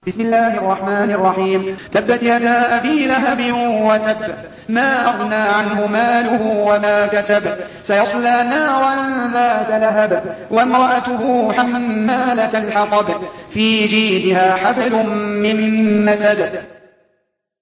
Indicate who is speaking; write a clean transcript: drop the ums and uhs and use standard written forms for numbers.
Speaker 1: بسم الله الرحمن الرحيم. تبت يدا أبي لهب وتب، ما أغنى عنه ماله وما كسب، سيصلى نارا ذات لهب، وامرأته حمالة الحطب، في جيدها حبل من مسد.